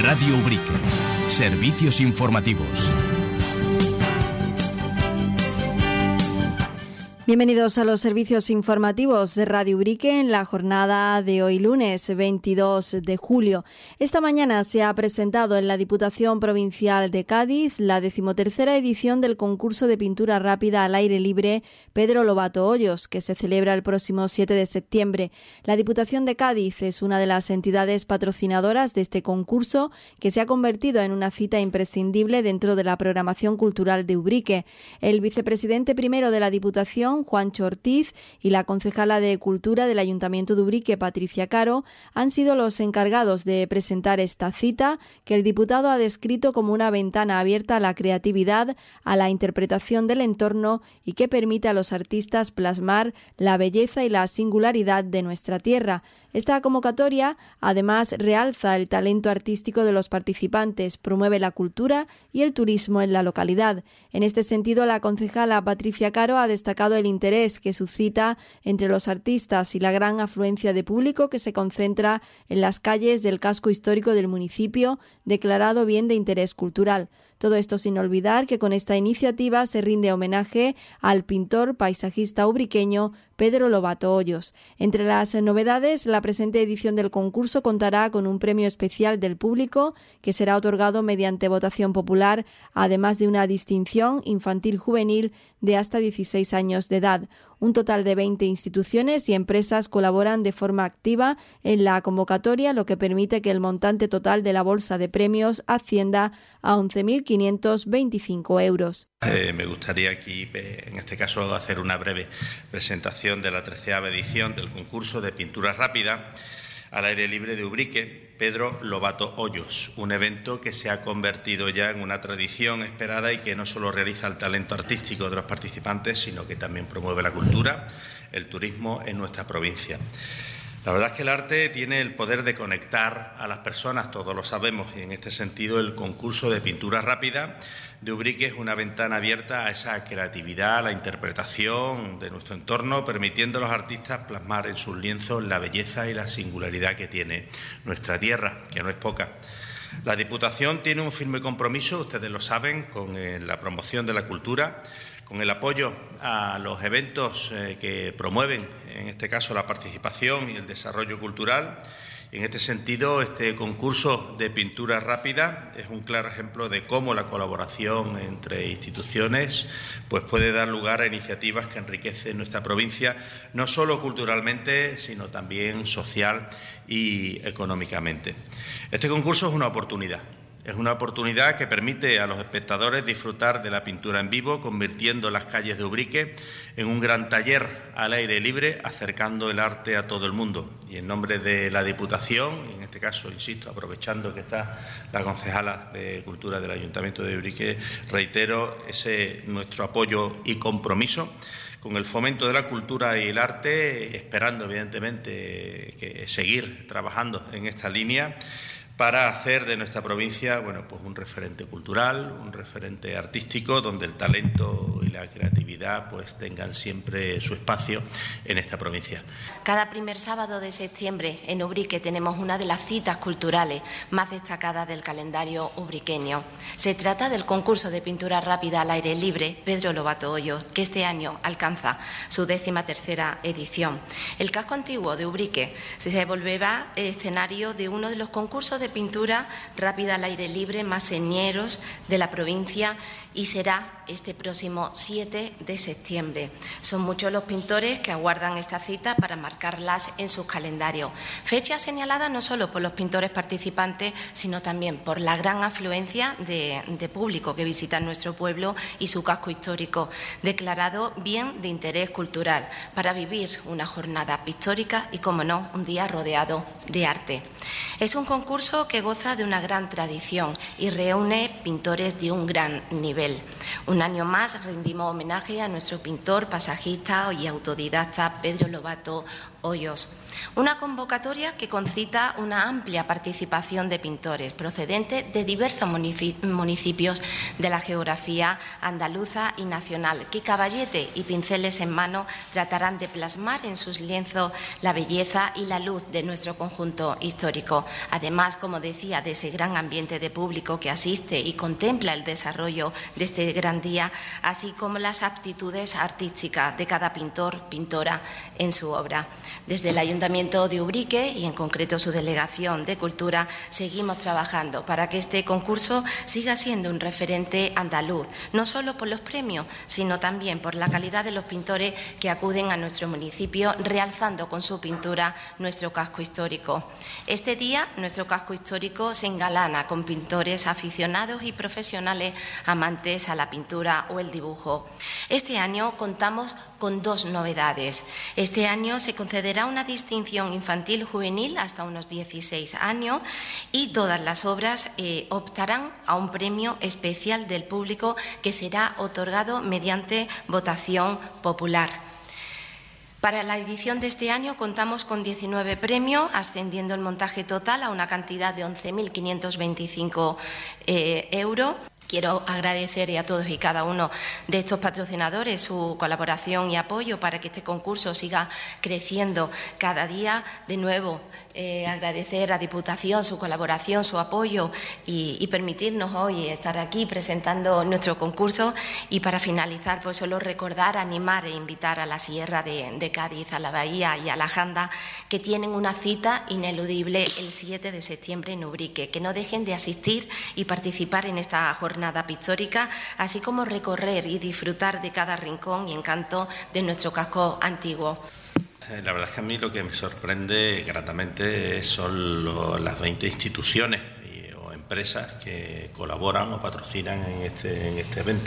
Radio Ubrique. Servicios informativos. Bienvenidos a los servicios informativos de Radio Ubrique en la jornada de hoy lunes 22 de julio. Esta mañana se ha presentado en la Diputación Provincial de Cádiz la 13ª edición del concurso de pintura rápida al aire libre Pedro Lobato Hoyos, que se celebra el próximo 7 de septiembre. La Diputación de Cádiz es una de las entidades patrocinadoras de este concurso, que se ha convertido en una cita imprescindible dentro de la programación cultural de Ubrique. El vicepresidente primero de la Diputación, Juancho Ortiz, y la concejala de Cultura del Ayuntamiento de Ubrique, Patricia Caro, han sido los encargados de presentar esta cita, que el diputado ha descrito como una ventana abierta a la creatividad, a la interpretación del entorno y que permite a los artistas plasmar la belleza y la singularidad de nuestra tierra. Esta convocatoria, además, realza el talento artístico de los participantes, promueve la cultura y el turismo en la localidad. En este sentido, la concejala Patricia Caro ha destacado el interés que suscita entre los artistas y la gran afluencia de público que se concentra en las calles del casco histórico del municipio, declarado bien de interés cultural. Todo esto sin olvidar que con esta iniciativa se rinde homenaje al pintor paisajista ubriqueño Pedro Lobato Hoyos. Entre las novedades, la presente edición del concurso contará con un premio especial del público que será otorgado mediante votación popular, además de una distinción infantil-juvenil de hasta 16 años de edad. Un total de 20 instituciones y empresas colaboran de forma activa en la convocatoria, lo que permite que el montante total de la bolsa de premios ascienda a 11.525 euros. Me gustaría aquí, en este caso, hacer una breve presentación de la 13ª edición del concurso de pintura rápida al aire libre de Ubrique, Pedro Lobato Hoyos, un evento que se ha convertido ya en una tradición esperada y que no solo realiza el talento artístico de los participantes, sino que también promueve la cultura, el turismo en nuestra provincia. La verdad es que el arte tiene el poder de conectar a las personas, todos lo sabemos, y en este sentido el concurso de pintura rápida de Ubrique es una ventana abierta a esa creatividad, a la interpretación de nuestro entorno, permitiendo a los artistas plasmar en sus lienzos la belleza y la singularidad que tiene nuestra tierra, que no es poca. La Diputación tiene un firme compromiso, ustedes lo saben, con la promoción de la cultura, con el apoyo a los eventos que promueven, en este caso, la participación y el desarrollo cultural. En este sentido, este concurso de pintura rápida es un claro ejemplo de cómo la colaboración entre instituciones puede dar lugar a iniciativas que enriquecen nuestra provincia, no solo culturalmente, sino también social y económicamente. Este concurso es una oportunidad. Es una oportunidad que permite a los espectadores disfrutar de la pintura en vivo, convirtiendo las calles de Ubrique en un gran taller al aire libre, acercando el arte a todo el mundo. Y en nombre de la Diputación, y en este caso, insisto, aprovechando que está la concejala de Cultura del Ayuntamiento de Ubrique, reitero ese nuestro apoyo y compromiso con el fomento de la cultura y el arte, esperando, evidentemente, que seguir trabajando en esta línea para hacer de nuestra provincia un referente cultural, un referente artístico, donde el talento y la creatividad tengan siempre su espacio en esta provincia. Cada primer sábado de septiembre en Ubrique tenemos una de las citas culturales más destacadas del calendario ubriqueño. Se trata del concurso de pintura rápida al aire libre Pedro Lobato Hoyos, que este año alcanza su 13ª edición. El casco antiguo de Ubrique se volverá escenario de uno de los concursos de pintura rápida al aire libre más señeros de la provincia y será este próximo 7 de septiembre. Son muchos los pintores que aguardan esta cita para marcarlas en sus calendarios. Fecha señalada no solo por los pintores participantes, sino también por la gran afluencia de público que visita nuestro pueblo y su casco histórico, declarado bien de interés cultural, para vivir una jornada pictórica y, como no, un día rodeado de arte. Es un concurso que goza de una gran tradición y reúne pintores de un gran nivel. Un año más rendimos homenaje a nuestro pintor, paisajista y autodidacta Pedro Lobato Hoyos. Una convocatoria que concita una amplia participación de pintores procedentes de diversos municipios de la geografía andaluza y nacional, que caballete y pinceles en mano tratarán de plasmar en sus lienzos la belleza y la luz de nuestro conjunto histórico. Además, como decía, de ese gran ambiente de público que asiste y contempla el desarrollo de este gran día, así como las aptitudes artísticas de cada pintor, pintora en su obra. Desde el Ayuntamiento de Ubrique y en concreto su Delegación de Cultura seguimos trabajando para que este concurso siga siendo un referente andaluz, no solo por los premios, sino también por la calidad de los pintores que acuden a nuestro municipio, realzando con su pintura nuestro casco histórico. Este día nuestro casco histórico se engalana con pintores aficionados y profesionales amantes a la pintura o el dibujo. Este año contamos con dos novedades. Este año se concederá una distinción infantil juvenil hasta unos 16 años y todas las obras optarán a un premio especial del público que será otorgado mediante votación popular. Para la edición de este año contamos con 19 premios, ascendiendo el montaje total a una cantidad de 11.525 euros. Quiero agradecer a todos y cada uno de estos patrocinadores su colaboración y apoyo para que este concurso siga creciendo cada día. De nuevo, agradecer a Diputación su colaboración, su apoyo y permitirnos hoy estar aquí presentando nuestro concurso. Y para finalizar, pues solo recordar, animar e invitar a la Sierra de Cádiz, a la Bahía y a la Janda, que tienen una cita ineludible el 7 de septiembre en Ubrique, que no dejen de asistir y participar en esta jornada pictórica, así como recorrer y disfrutar de cada rincón y encanto de nuestro casco antiguo. La verdad es que a mí lo que me sorprende gratamente son las 20 instituciones o empresas que colaboran o patrocinan en este evento.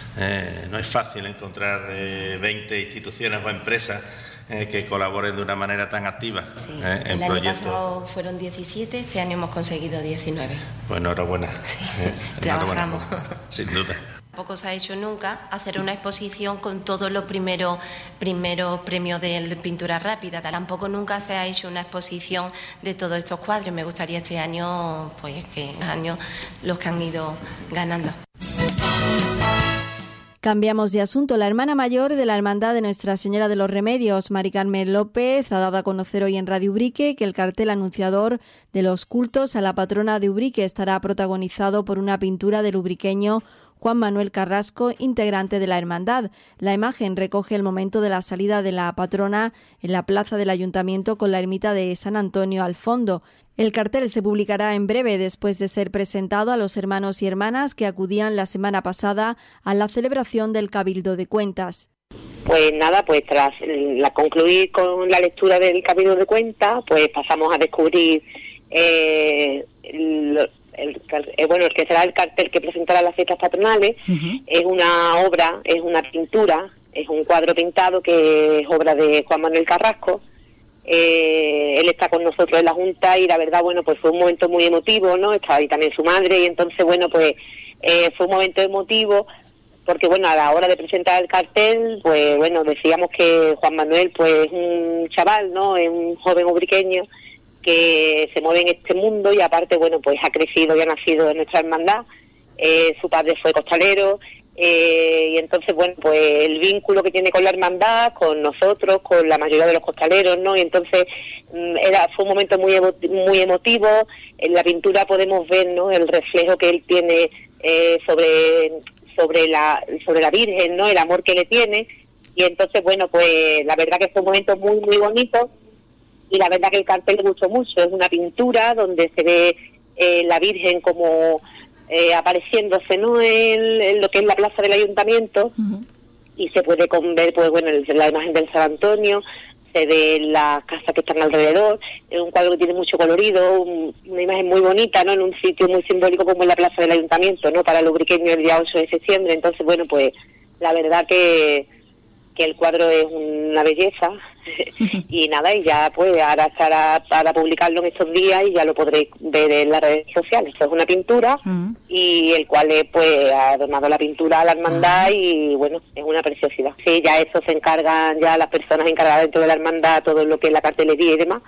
No es fácil encontrar 20 instituciones o empresas que colaboren de una manera tan activa en proyectos. El año pasado fueron 17, este año hemos conseguido 19. Pues enhorabuena. Sí, trabajamos. Sin duda. Tampoco se ha hecho nunca hacer una exposición con todos los primeros premios de pintura rápida. Tampoco nunca se ha hecho una exposición de todos estos cuadros. Me gustaría este año, pues que años los que han ido ganando. Cambiamos de asunto. La hermana mayor de la Hermandad de Nuestra Señora de los Remedios, Mari Carmen López, ha dado a conocer hoy en Radio Ubrique que el cartel anunciador de los cultos a la patrona de Ubrique estará protagonizado por una pintura del ubriqueño Juan Manuel Carrasco, integrante de la hermandad. La imagen recoge el momento de la salida de la patrona en la plaza del Ayuntamiento con la ermita de San Antonio al fondo. El cartel se publicará en breve después de ser presentado a los hermanos y hermanas que acudían la semana pasada a la celebración del Cabildo de Cuentas. Pues nada, pues tras concluir con la lectura del Cabildo de Cuentas, pues pasamos a descubrir el que será el cartel que presentará las fiestas patronales. Es una obra, es una pintura, es un cuadro pintado que es obra de Juan Manuel Carrasco. Él está con nosotros en la Junta y la verdad, bueno, pues fue un momento muy emotivo, ¿no? Estaba ahí también su madre y entonces, bueno, pues fue un momento emotivo porque, bueno, a la hora de presentar el cartel, pues, bueno, decíamos que Juan Manuel, pues, es un chaval, ¿no? Es un joven ubriqueño que se mueve en este mundo y aparte, bueno, pues ha crecido y ha nacido en nuestra hermandad. Su padre fue costalero y entonces, bueno, pues el vínculo que tiene con la hermandad, con nosotros, con la mayoría de los costaleros, ¿no? Y entonces fue un momento muy emotivo. En la pintura podemos ver, ¿no?, el reflejo que él tiene sobre la Virgen, ¿no?, el amor que le tiene. Y entonces, bueno, pues la verdad que fue un momento muy, muy bonito. Y la verdad que el cartel le gustó mucho. Es una pintura donde se ve la Virgen como apareciéndose, ¿no?, en lo que es la plaza del Ayuntamiento. Y se puede ver, pues bueno, la imagen del San Antonio, se ve las casas que están alrededor. Es un cuadro que tiene mucho colorido, una imagen muy bonita, ¿no?, en un sitio muy simbólico como es la plaza del Ayuntamiento, ¿no?, para el ubriqueño el día 8 de septiembre. Entonces, bueno, pues la verdad que que el cuadro es una belleza y nada, y ya pues ahora estará para publicarlo en estos días y ya lo podréis ver en las redes sociales. Esto es una pintura y el cual pues ha donado la pintura a la hermandad y bueno, es una preciosidad. Sí, ya eso se encargan ya las personas encargadas dentro de la hermandad, todo lo que es la cartelería y demás.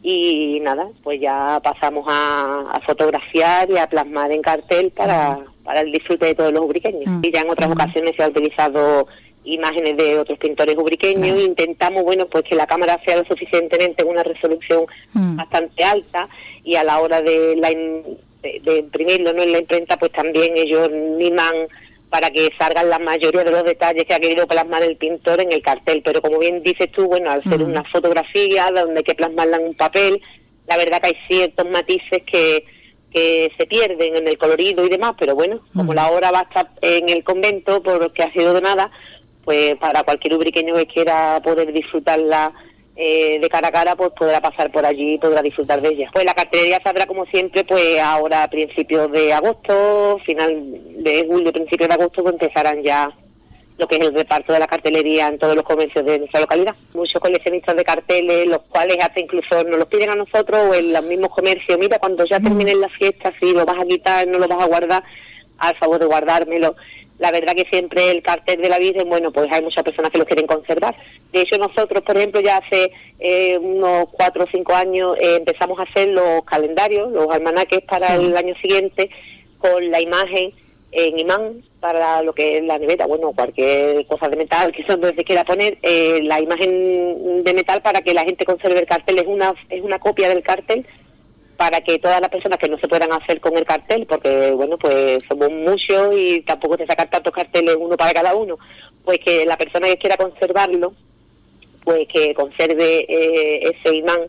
Y nada, pues ya pasamos a fotografiar y a plasmar en cartel para el disfrute de todos los ubriqueños. Y ya en otras ocasiones se ha utilizado imágenes de otros pintores ubriqueños. Intentamos, bueno, pues que la cámara sea lo suficientemente en una resolución bastante alta, y a la hora de imprimirlo, ¿no?, en la imprenta, pues también ellos miman para que salgan la mayoría de los detalles que ha querido plasmar el pintor en el cartel. Pero como bien dices tú, bueno, al ser una fotografía donde hay que plasmarla en un papel, la verdad que hay ciertos matices que se pierden en el colorido y demás, pero bueno, como la obra va a estar en el convento porque ha sido donada, pues para cualquier ubriqueño que quiera poder disfrutarla de cara a cara, pues podrá pasar por allí y podrá disfrutar de ella. Pues la cartelería saldrá como siempre, pues ahora a principios de agosto, final de julio, principios de agosto, pues empezarán ya lo que es el reparto de la cartelería en todos los comercios de nuestra localidad. Muchos coleccionistas de carteles, los cuales hasta incluso nos los piden a nosotros o en los mismos comercios: mira, cuando ya terminen las fiestas, si lo vas a quitar, no lo vas a guardar, al favor de guardármelo. La verdad que siempre el cartel de la Virgen, bueno, pues hay muchas personas que lo quieren conservar. De hecho, nosotros, por ejemplo, ya hace unos 4 o 5 años empezamos a hacer los calendarios, los almanaques para el año siguiente, con la imagen en imán para lo que es la nevera, bueno, cualquier cosa de metal que se quiera poner, la imagen de metal para que la gente conserve el cartel. Es una copia del cartel, para que todas las personas que no se puedan hacer con el cartel, porque bueno, pues somos muchos y tampoco se sacan tantos carteles uno para cada uno, pues que la persona que quiera conservarlo, pues que conserve ese imán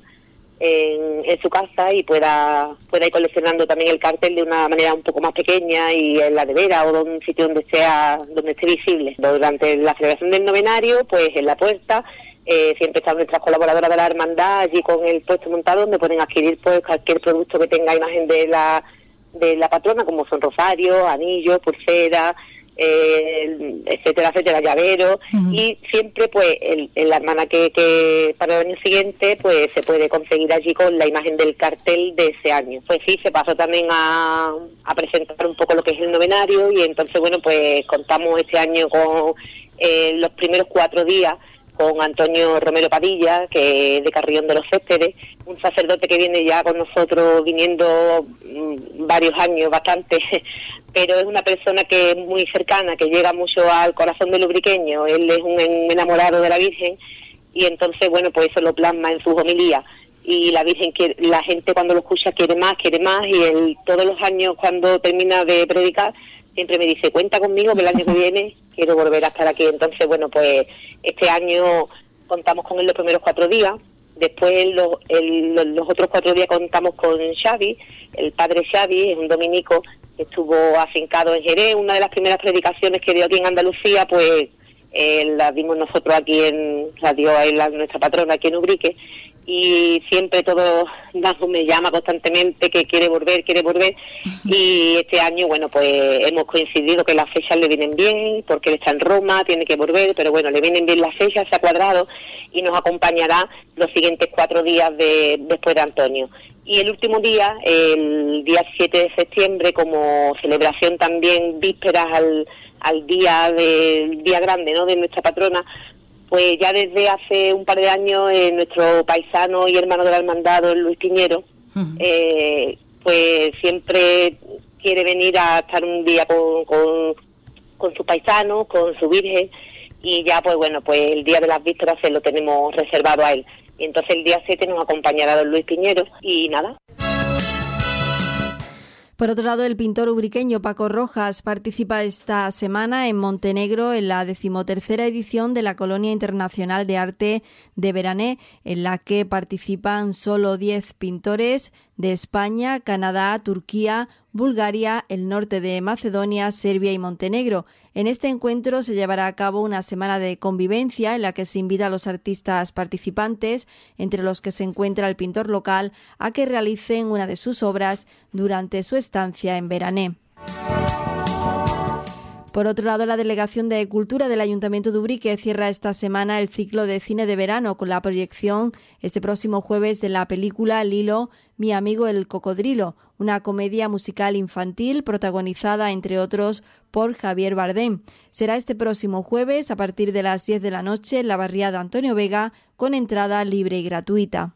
en su casa y pueda ir coleccionando también el cartel de una manera un poco más pequeña y en la nevera o en un sitio donde esté visible. Durante la celebración del novenario, pues en la puerta siempre están nuestras colaboradoras de la hermandad allí con el puesto montado, donde pueden adquirir pues cualquier producto que tenga imagen de la patrona, como son rosarios, anillos, pulseras, etcétera, etcétera, llaveros. Y siempre pues la hermana que para el año siguiente pues se puede conseguir allí con la imagen del cartel de ese año. Pues sí, se pasó también a presentar un poco lo que es el novenario, y entonces bueno, pues contamos este año con los primeros 4 días con Antonio Romero Padilla, que es de Carrión de los Céspedes, un sacerdote que viene ya con nosotros viniendo varios años, bastante, pero es una persona que es muy cercana, que llega mucho al corazón del ubriqueño. Él es un enamorado de la Virgen, y entonces, bueno, pues eso lo plasma en sus homilías. Y la Virgen, la gente cuando lo escucha quiere más, y él todos los años cuando termina de predicar, siempre me dice: cuenta conmigo, que el año que viene quiero volver a estar aquí. Entonces, bueno, pues este año contamos con él los primeros 4 días. Después los otros 4 días contamos con Xavi, el padre Xavi, es un dominico que estuvo afincado en Jerez. Una de las primeras predicaciones que dio aquí en Andalucía, pues la dimos nosotros aquí la dio a él, nuestra patrona, aquí en Ubrique. Y siempre me llama constantemente que quiere volver, y este año, bueno, pues hemos coincidido que las fechas le vienen bien, porque él está en Roma, tiene que volver, pero bueno, le vienen bien las fechas, se ha cuadrado, y nos acompañará los siguientes 4 días después de Antonio. Y el último día, el día 7 de septiembre, como celebración también vísperas al día grande, ¿no?, de nuestra patrona, pues ya desde hace un par de años nuestro paisano y hermano de la hermandad, don Luis Piñero, pues siempre quiere venir a estar un día con sus paisanos, con su Virgen, y ya pues bueno, pues el día de las vísperas se lo tenemos reservado a él. Y entonces el día 7 nos acompañará don Luis Piñero, y nada. Por otro lado, el pintor ubriqueño Paco Rojas participa esta semana en Montenegro en la 13ª edición de la Colonia Internacional de Arte de Berané, en la que participan solo 10 pintores de España, Canadá, Turquía, Bulgaria, el norte de Macedonia, Serbia y Montenegro. En este encuentro se llevará a cabo una semana de convivencia en la que se invita a los artistas participantes, entre los que se encuentra el pintor local, a que realicen una de sus obras durante su estancia en Berané. Por otro lado, la Delegación de Cultura del Ayuntamiento de Ubrique cierra esta semana el ciclo de cine de verano con la proyección este próximo jueves de la película Lilo, mi amigo el cocodrilo, una comedia musical infantil protagonizada, entre otros, por Javier Bardem. Será este próximo jueves a partir de las 10 de la noche en la barriada Antonio Vega, con entrada libre y gratuita.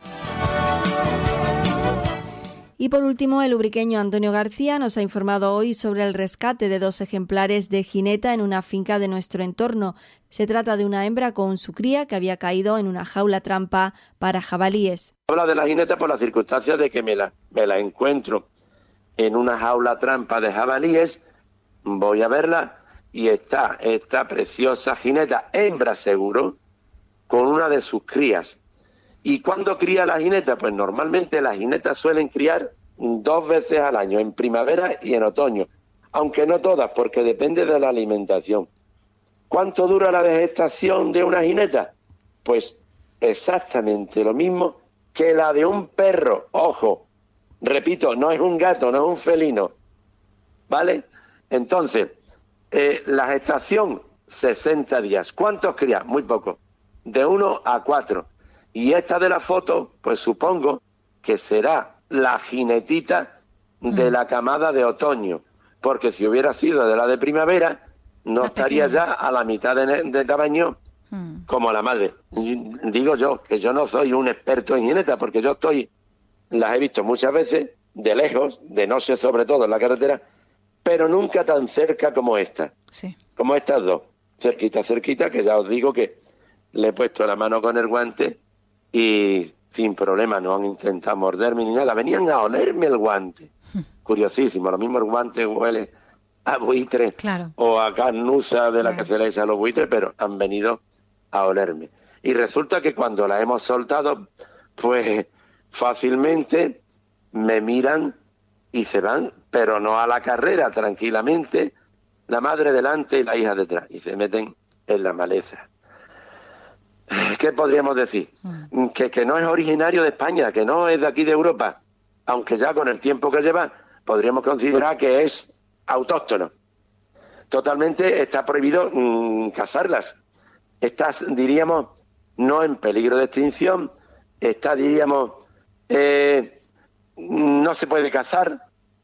Y por último, el ubriqueño Antonio García nos ha informado hoy sobre el rescate de 2 ejemplares de jineta en una finca de nuestro entorno. Se trata de una hembra con su cría que había caído en una jaula trampa para jabalíes. Habla de la jineta por la circunstancia de que me la encuentro en una jaula trampa de jabalíes. Voy a verla y está esta preciosa jineta, hembra seguro, con una de sus crías. ¿Y cuándo cría la jineta? Pues normalmente las jinetas suelen criar 2 veces al año, en primavera y en otoño, aunque no todas, porque depende de la alimentación. ¿Cuánto dura la gestación de una jineta? Pues exactamente lo mismo que la de un perro. Ojo, repito, no es un gato, no es un felino, ¿vale? Entonces, la gestación, 60 días. ¿Cuántos cría? Muy poco, de 1 a 4. Y esta de la foto, pues supongo que será la jinetita de la camada de otoño, porque si hubiera sido de la de primavera, no estaría ya a la mitad de tamaño como la madre. Digo yo, que yo no soy un experto en jineta, porque yo las he visto muchas veces, de lejos, de noche sobre todo en la carretera, pero nunca tan cerca como esta. Sí. Como estas 2, cerquita, que ya os digo que le he puesto la mano con el guante y sin problema, no han intentado morderme ni nada, venían a olerme el guante. Curiosísimo, lo mismo el guante huele a buitre, claro, o a carnusa de la que se le echa a los buitres, pero han venido a olerme. Y resulta que cuando la hemos soltado, pues fácilmente me miran y se van, pero no a la carrera, tranquilamente, la madre delante y la hija detrás, y se meten en la maleza. ¿Qué podríamos decir? Que no es originario de España, que no es de aquí de Europa, aunque ya con el tiempo que lleva podríamos considerar que es autóctono. Totalmente está prohibido cazarlas. Estás, diríamos, no en peligro de extinción, está, diríamos, no se puede cazar,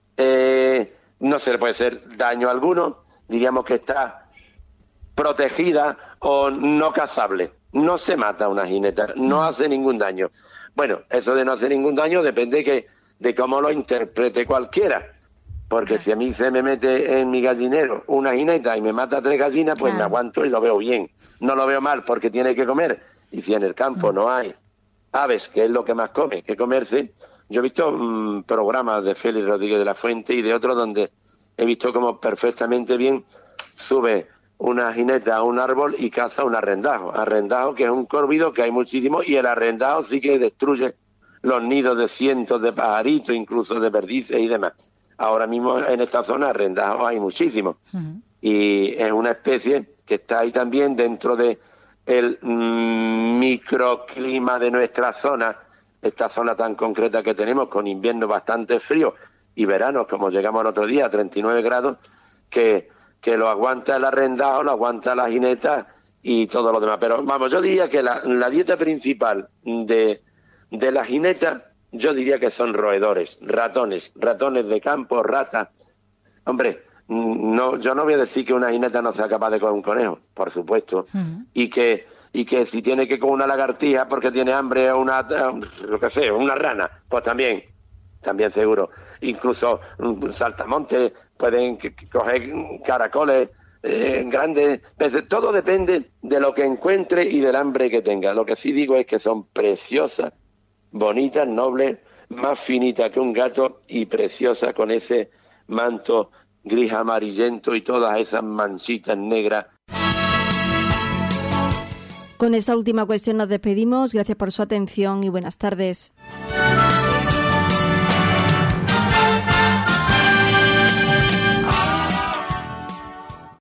no se le puede hacer daño alguno, diríamos que está protegida o no cazable. No se mata una jineta, no hace ningún daño. Bueno, eso de no hacer ningún daño depende de cómo lo interprete cualquiera. Porque si a mí se me mete en mi gallinero una jineta y me mata 3 gallinas, pues me aguanto y lo veo bien. No lo veo mal porque tiene que comer. Y si en el campo no hay aves, que es lo que más come, que comerse. Yo he visto programas de Félix Rodríguez de la Fuente y de otros donde he visto como perfectamente bien sube una jineta a un árbol y caza un arrendajo. Arrendajo que es un córvido que hay muchísimo, y el arrendajo sí que destruye los nidos de cientos de pajaritos, incluso de perdices y demás. Ahora mismo en esta zona arrendajos hay muchísimos. Y es una especie que está ahí también dentro de el microclima de nuestra zona, esta zona tan concreta que tenemos, con invierno bastante frío y veranos, como llegamos el otro día, a 39 grados, que lo aguanta el arrendado, lo aguanta la jineta y todo lo demás. Pero vamos, yo diría que la dieta principal de la jineta, yo diría que son roedores, ratones de campo, ratas. Hombre, no, yo no voy a decir que una jineta no sea capaz de comer un conejo, por supuesto, y que si tiene que comer una lagartija porque tiene hambre o una rana, pues también seguro. Incluso saltamontes pueden coger caracoles grandes, peces. Todo depende de lo que encuentre y del hambre que tenga. Lo que sí digo es que son preciosas, bonitas, nobles, más finitas que un gato y preciosas, con ese manto gris amarillento y todas esas manchitas negras. Con esta última cuestión nos despedimos. Gracias por su atención y buenas tardes.